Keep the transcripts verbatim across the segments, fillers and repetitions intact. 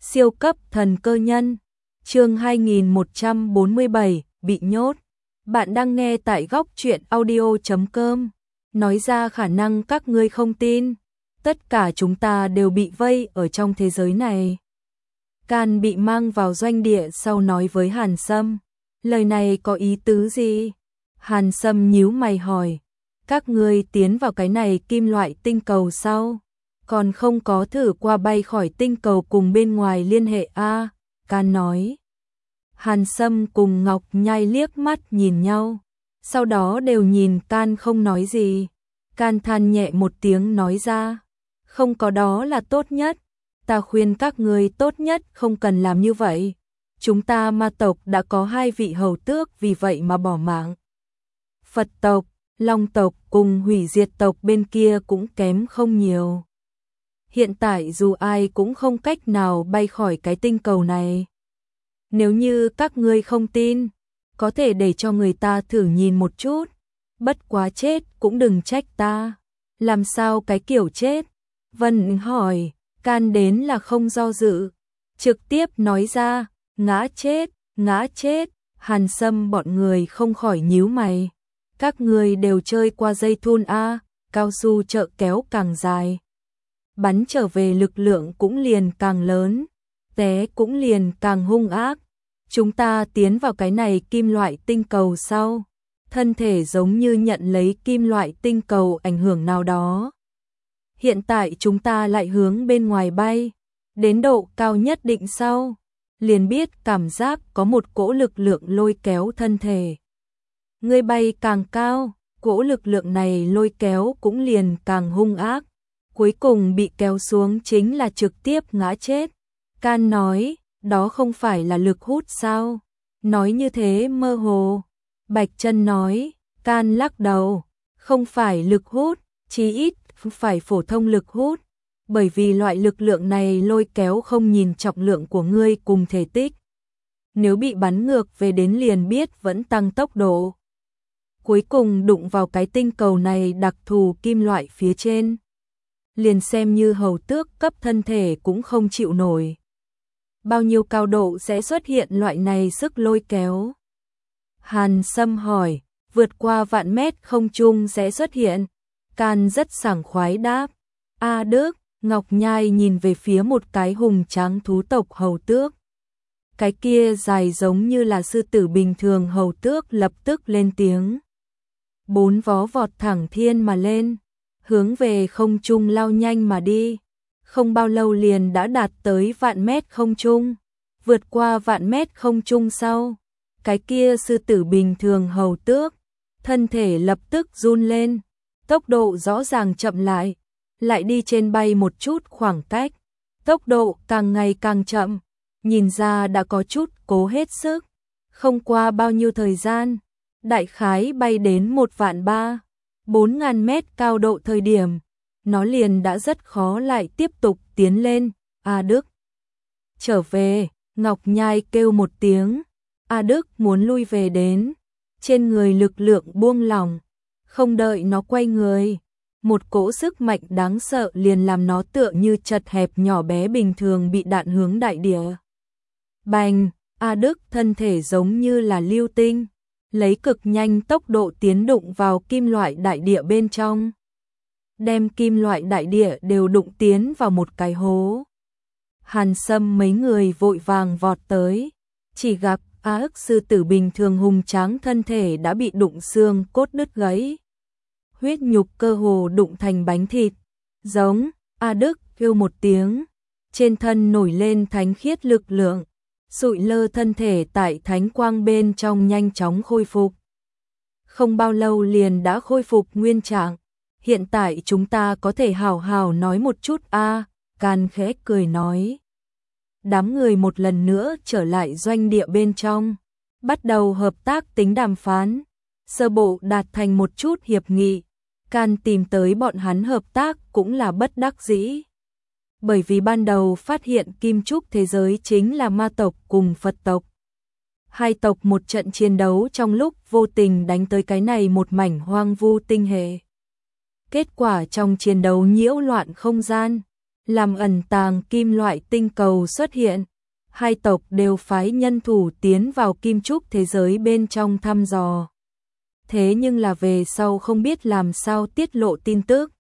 Siêu cấp thần cơ nhân. Chương hai nghìn một trăm bốn mươi bảy, bị nhốt. Bạn đang nghe tại góc truyện audio chấm com. Nói ra khả năng các ngươi không tin. Tất cả chúng ta đều bị vây ở trong thế giới này. Can bị mang vào doanh địa sau nói với Hàn Sâm. Lời này có ý tứ gì? Hàn Sâm nhíu mày hỏi. Các ngươi tiến vào cái này kim loại tinh cầu sau, còn không có thử qua bay khỏi tinh cầu cùng bên ngoài liên hệ a? À, Can nói. Hàn Sâm cùng Ngọc Nhai liếc mắt nhìn nhau, sau đó đều nhìn Can không nói gì. Can than nhẹ một tiếng nói ra, không có đó là tốt nhất. Ta khuyên các ngươi tốt nhất không cần làm như vậy. Chúng ta ma tộc đã có hai vị hầu tước vì vậy mà bỏ mạng. Phật tộc, Long tộc cùng hủy diệt tộc bên kia cũng kém không nhiều. Hiện tại dù ai cũng không cách nào bay khỏi cái tinh cầu này. Nếu như các ngươi không tin, có thể để cho người ta thử nhìn một chút. Bất quá chết cũng đừng trách ta. Làm sao cái kiểu chết? Vân hỏi. Can đến là không do dự, trực tiếp nói ra, ngã chết, ngã chết. Hàn Sâm bọn người không khỏi nhíu mày. Các người đều chơi qua dây thun a, cao su chợ kéo càng dài, bắn trở về lực lượng cũng liền càng lớn, té cũng liền càng hung ác. Chúng ta tiến vào cái này kim loại tinh cầu sau, thân thể giống như nhận lấy kim loại tinh cầu ảnh hưởng nào đó. Hiện tại chúng ta lại hướng bên ngoài bay, đến độ cao nhất định sau, liền biết cảm giác có một cỗ lực lượng lôi kéo thân thể. Ngươi bay càng cao, cỗ lực lượng này lôi kéo cũng liền càng hung ác. Cuối cùng bị kéo xuống chính là trực tiếp ngã chết. Can nói, đó không phải là lực hút sao? Nói như thế mơ hồ. Bạch Chân nói, Can lắc đầu, không phải lực hút, chí ít phải phổ thông lực hút. Bởi vì loại lực lượng này lôi kéo không nhìn trọng lượng của ngươi cùng thể tích. Nếu bị bắn ngược về đến liền biết vẫn tăng tốc độ. Cuối cùng đụng vào cái tinh cầu này đặc thù kim loại phía trên. Liền xem như hầu tước cấp thân thể cũng không chịu nổi. Bao nhiêu cao độ sẽ xuất hiện loại này sức lôi kéo? Hàn Sâm hỏi, vượt qua vạn mét không trung sẽ xuất hiện. Can rất sảng khoái đáp. A Đức, Ngọc Nhai nhìn về phía một cái hùng tráng thú tộc hầu tước. Cái kia dài giống như là sư tử bình thường hầu tước lập tức lên tiếng. Bốn vó vọt thẳng thiên mà lên, hướng về không trung lao nhanh mà đi. Không bao lâu liền đã đạt tới vạn mét không trung. Vượt qua vạn mét không trung sau, cái kia sư tử bình thường hầu tước, thân thể lập tức run lên, tốc độ rõ ràng chậm lại, lại đi trên bay một chút khoảng cách, tốc độ càng ngày càng chậm, nhìn ra đã có chút cố hết sức. Không qua bao nhiêu thời gian, đại khái bay đến một vạn ba, bốn ngàn mét cao độ thời điểm, nó liền đã rất khó lại tiếp tục tiến lên. A Đức, trở về. Ngọc Nhai kêu một tiếng. A Đức muốn lui về đến, trên người lực lượng buông lỏng, không đợi nó quay người, một cỗ sức mạnh đáng sợ liền làm nó tựa như chật hẹp nhỏ bé bình thường bị đạn hướng đại địa. Bành, A Đức thân thể giống như là lưu tinh, lấy cực nhanh tốc độ tiến đụng vào kim loại đại địa bên trong, đem kim loại đại địa đều đụng tiến vào một cái hố. Hàn Sâm mấy người vội vàng vọt tới, chỉ gặp A ức sư tử bình thường hùng tráng thân thể đã bị đụng xương cốt đứt gãy, huyết nhục cơ hồ đụng thành bánh thịt. Giống, A Đức kêu một tiếng, trên thân nổi lên thánh khiết lực lượng, sụi lơ thân thể tại thánh quang bên trong nhanh chóng khôi phục. Không bao lâu liền đã khôi phục nguyên trạng. Hiện tại chúng ta có thể hào hào nói một chút a, à, Can khẽ cười nói. Đám người một lần nữa trở lại doanh địa bên trong, bắt đầu hợp tác tính đàm phán, sơ bộ đạt thành một chút hiệp nghị. Can tìm tới bọn hắn hợp tác cũng là bất đắc dĩ. Bởi vì ban đầu phát hiện kim trúc thế giới chính là ma tộc cùng Phật tộc. Hai tộc một trận chiến đấu trong lúc vô tình đánh tới cái này một mảnh hoang vu tinh hệ. Kết quả trong chiến đấu nhiễu loạn không gian, làm ẩn tàng kim loại tinh cầu xuất hiện. Hai tộc đều phái nhân thủ tiến vào kim trúc thế giới bên trong thăm dò. Thế nhưng là về sau không biết làm sao tiết lộ tin tức.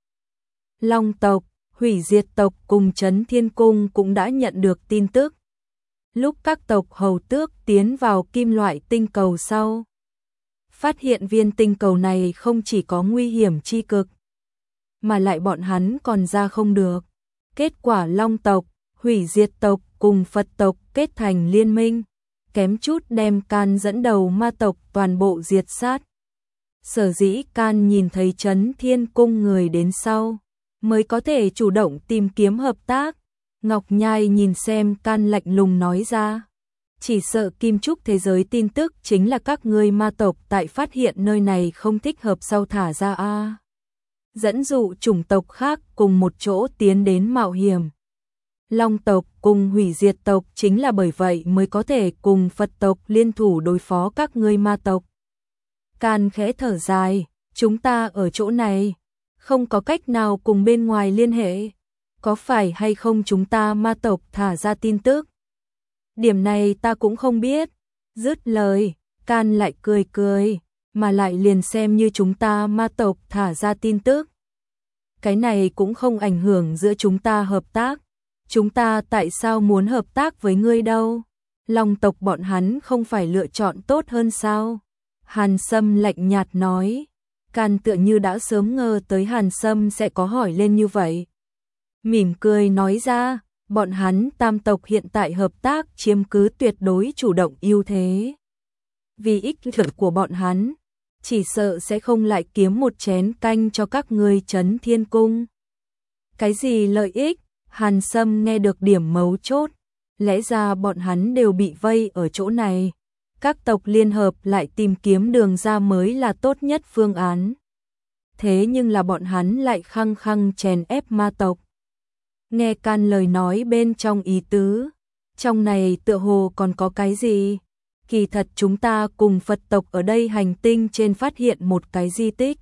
Long tộc, hủy diệt tộc cùng Trấn Thiên Cung cũng đã nhận được tin tức. Lúc các tộc hầu tước tiến vào kim loại tinh cầu sau, phát hiện viên tinh cầu này không chỉ có nguy hiểm chi cực, mà lại bọn hắn còn ra không được. Kết quả Long tộc, hủy diệt tộc cùng Phật tộc kết thành liên minh, kém chút đem Can dẫn đầu ma tộc toàn bộ diệt sát. Sở dĩ Can nhìn thấy Trấn Thiên Cung người đến sau, mới có thể chủ động tìm kiếm hợp tác. Ngọc Nhai nhìn xem Can lạnh lùng nói ra, chỉ sợ kim trúc thế giới tin tức chính là các ngươi ma tộc tại phát hiện nơi này không thích hợp sau thả ra a, dẫn dụ chủng tộc khác cùng một chỗ tiến đến mạo hiểm. Long tộc cùng hủy diệt tộc chính là bởi vậy mới có thể cùng Phật tộc liên thủ đối phó các ngươi ma tộc. Can khẽ thở dài, chúng ta ở chỗ này, không có cách nào cùng bên ngoài liên hệ. Có phải hay không chúng ta ma tộc thả ra tin tức? Điểm này ta cũng không biết. Dứt lời, Can lại cười cười, mà lại liền xem như chúng ta ma tộc thả ra tin tức. Cái này cũng không ảnh hưởng giữa chúng ta hợp tác. Chúng ta tại sao muốn hợp tác với ngươi đâu? Long tộc bọn hắn không phải lựa chọn tốt hơn sao? Hàn Sâm lạnh nhạt nói. Can tựa như đã sớm ngờ tới Hàn Sâm sẽ có hỏi lên như vậy. Mỉm cười nói ra, bọn hắn tam tộc hiện tại hợp tác chiếm cứ tuyệt đối chủ động ưu thế. Vì ích lợi của bọn hắn, chỉ sợ sẽ không lại kiếm một chén canh cho các ngươi Trấn Thiên Cung. Cái gì lợi ích? Hàn Sâm nghe được điểm mấu chốt, lẽ ra bọn hắn đều bị vây ở chỗ này. Các tộc liên hợp lại tìm kiếm đường ra mới là tốt nhất phương án. Thế nhưng là bọn hắn lại khăng khăng chèn ép ma tộc. Nghe Can lời nói bên trong ý tứ, trong này tựa hồ còn có cái gì? Kỳ thật chúng ta cùng Phật tộc ở đây hành tinh trên phát hiện một cái di tích.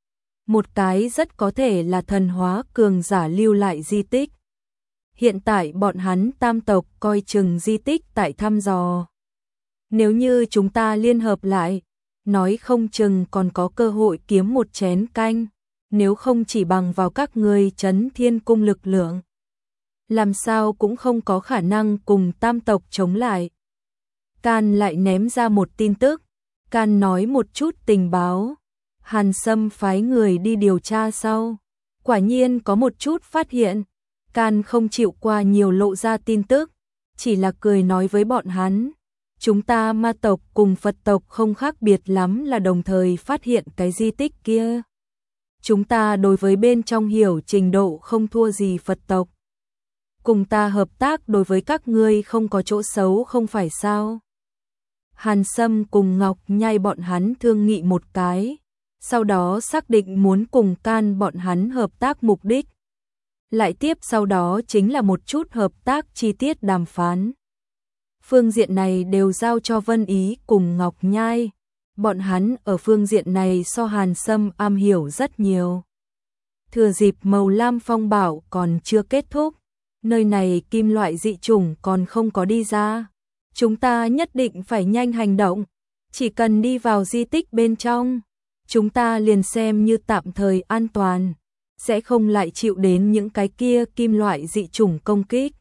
Một cái rất có thể là thần hóa cường giả lưu lại di tích. Hiện tại bọn hắn tam tộc coi chừng di tích tại thăm dò. Nếu như chúng ta liên hợp lại, nói không chừng còn có cơ hội kiếm một chén canh, nếu không chỉ bằng vào các ngươi Trấn Thiên Cung lực lượng, làm sao cũng không có khả năng cùng tam tộc chống lại. Can lại ném ra một tin tức, Can nói một chút tình báo. Hàn Sâm phái người đi điều tra sau, quả nhiên có một chút phát hiện. Can không chịu qua nhiều lộ ra tin tức, chỉ là cười nói với bọn hắn, chúng ta ma tộc cùng Phật tộc không khác biệt lắm là đồng thời phát hiện cái di tích kia. Chúng ta đối với bên trong hiểu trình độ không thua gì Phật tộc. Cùng ta hợp tác đối với các ngươi không có chỗ xấu không phải sao? Hàn Sâm cùng Ngọc Nhai bọn hắn thương nghị một cái, sau đó xác định muốn cùng Can bọn hắn hợp tác mục đích. Lại tiếp sau đó chính là một chút hợp tác chi tiết đàm phán. Phương diện này đều giao cho Vân Ý cùng Ngọc Nhai. Bọn hắn ở phương diện này so Hàn Sâm am hiểu rất nhiều. Thừa dịp màu lam phong bảo còn chưa kết thúc, nơi này kim loại dị chủng còn không có đi ra. Chúng ta nhất định phải nhanh hành động, chỉ cần đi vào di tích bên trong, chúng ta liền xem như tạm thời an toàn, sẽ không lại chịu đến những cái kia kim loại dị chủng công kích.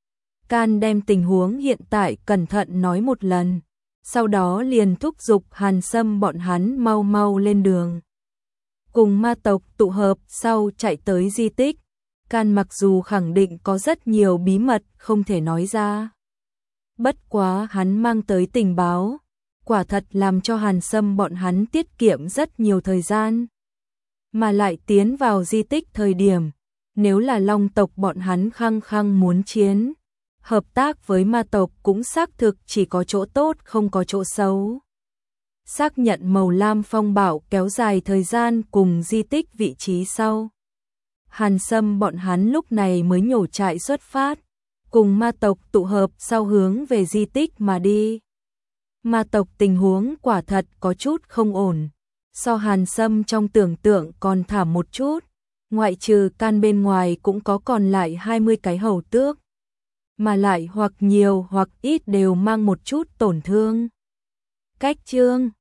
Can đem tình huống hiện tại cẩn thận nói một lần, sau đó liền thúc giục Hàn Sâm bọn hắn mau mau lên đường. Cùng ma tộc tụ hợp sau chạy tới di tích, Can mặc dù khẳng định có rất nhiều bí mật không thể nói ra. Bất quá hắn mang tới tình báo, quả thật làm cho Hàn Sâm bọn hắn tiết kiệm rất nhiều thời gian. Mà lại tiến vào di tích thời điểm, nếu là Long tộc bọn hắn khăng khăng muốn chiến, hợp tác với ma tộc cũng xác thực chỉ có chỗ tốt không có chỗ xấu. Xác nhận màu lam phong bảo kéo dài thời gian cùng di tích vị trí sau. Hàn Sâm bọn hắn lúc này mới nhổ trại xuất phát, cùng ma tộc tụ hợp sau hướng về di tích mà đi. Ma tộc tình huống quả thật có chút không ổn, so Hàn Sâm trong tưởng tượng còn thảm một chút. ngoại trừ can bên ngoài cũng có còn lại hai mươi cái hầu tước, mà lại hoặc nhiều hoặc ít đều mang một chút tổn thương. Cách chương